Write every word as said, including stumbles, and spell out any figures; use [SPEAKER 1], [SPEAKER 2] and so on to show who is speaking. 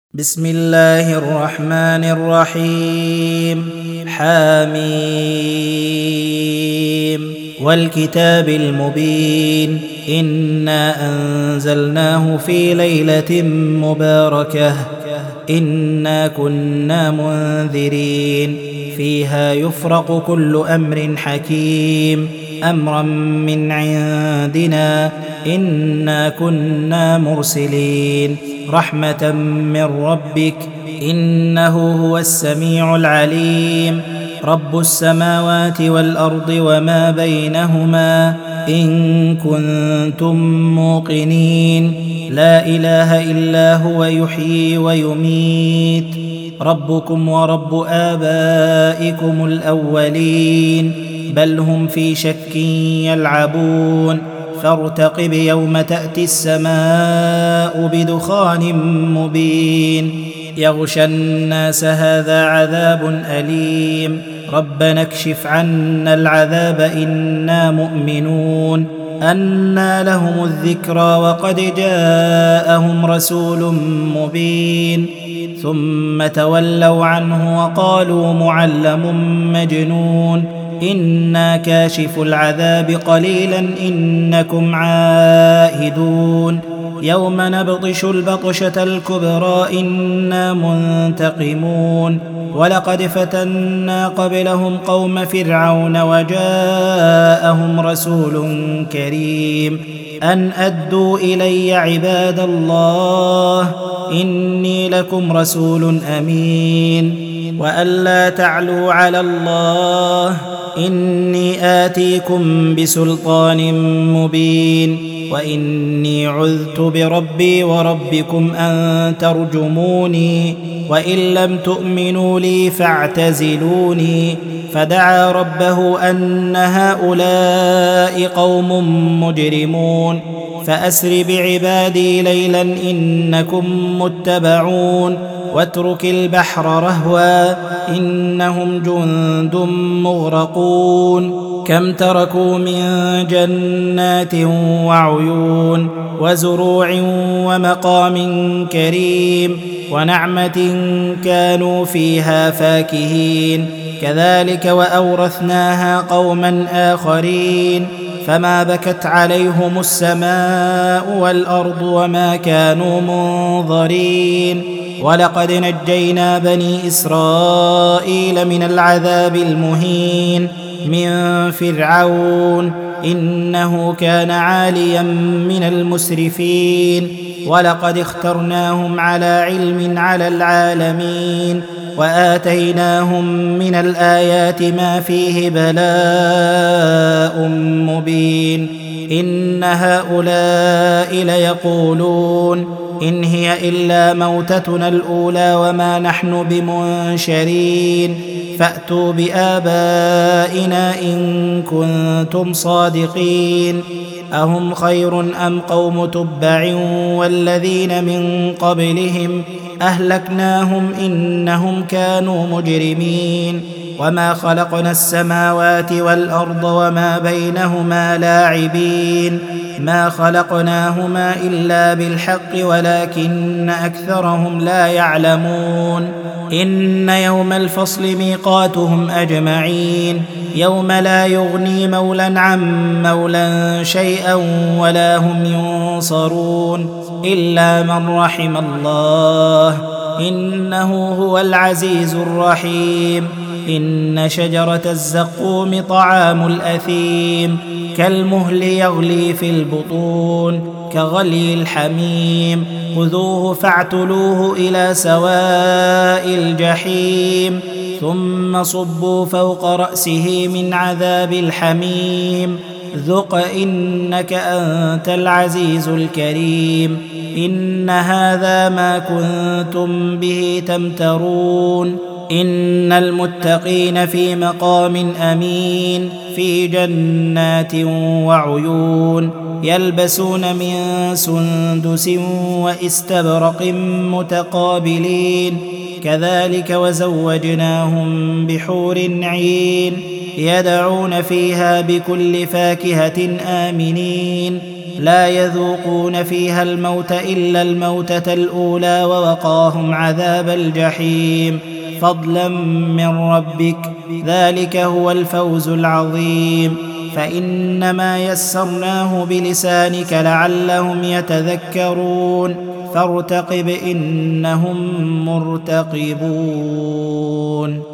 [SPEAKER 1] بسم الله الرحمن الرحيم. حميم والكتاب المبين إنا أنزلناه في ليلة مباركة إنا كنا منذرين فيها يفرق كل أمر حكيم أمرا من عندنا إنا كنا مرسلين رحمة من ربك إنه هو السميع العليم رب السماوات والأرض وما بينهما إن كنتم موقنين لا إله إلا هو يحيي ويميت ربكم ورب آبائكم الأولين بل هم في شك يلعبون فارتقب يوم تأتي السماء بدخان مبين يغشى الناس هذا عذاب أليم ربنا اكشف عنا العذاب إنا مؤمنون أنى لهم الذكرى وقد جاءهم رسول مبين ثم تولوا عنه وقالوا معلم مجنون إنا كاشف العذاب قليلا إنكم عائدون يوم نبطش البطشة الكبرى إنا منتقمون ولقد فتنا قبلهم قوم فرعون وجاءهم رسول كريم أن أدوا إلي عباد الله إني لكم رسول أمين وأن لا تعلوا على الله إني آتيكم بسلطان مبين وإني عذت بربي وربكم أن ترجموني وإن لم تؤمنوا لي فاعتزلوني فدعا ربه أن هؤلاء قوم مجرمون فأسر بعبادي ليلا إنكم متبعون واترك البحر رهوا إنهم جند مغرقون كم تركوا من جنات وعيون وزروع ومقام كريم ونعمة كانوا فيها فاكهين كذلك وأورثناها قوما آخرين فما بكت عليهم السماء والأرض وما كانوا منظرين ولقد نجينا بني إسرائيل من العذاب المهين من فرعون إنه كان عاليا من المسرفين ولقد اخترناهم على علم على العالمين وآتيناهم من الآيات ما فيه بلاء مبين إن هؤلاء ليقولون إن هي إلا موتتنا الأولى وما نحن بمنشرين فأتوا بآبائنا إن كنتم صادقين أهم خير أم قوم تبع والذين من قبلهم أهلكناهم إنهم كانوا مجرمين وما خلقنا السماوات والأرض وما بينهما لاعبين ما خلقناهما إلا بالحق ولكن أكثرهم لا يعلمون إن يوم الفصل ميقاتهم أجمعين يوم لا يغني مولى عن مولى شيئا ولا هم ينصرون إلا من رحم الله إنه هو العزيز الرحيم إن شجرة الزقوم طعام الأثيم كالمهل يغلي في البطون كغلي الحميم خذوه فاعتلوه إلى سواء الجحيم ثم صبوا فوق رأسه من عذاب الحميم ذق إنك أنت العزيز الكريم إن هذا ما كنتم به تمترون إن المتقين في مقام أمين في جنات وعيون يلبسون من سندس واستبرق متقابلين كذلك وزوجناهم بحور عين يدعون فيها بكل فاكهة آمنين لا يذوقون فيها الموت إلا الموتة الأولى ووقاهم عذاب الجحيم فضلا من ربك ذلك هو الفوز العظيم فإنما يسرناه بلسانك لعلهم يتذكرون فارتقب إنهم مرتقبون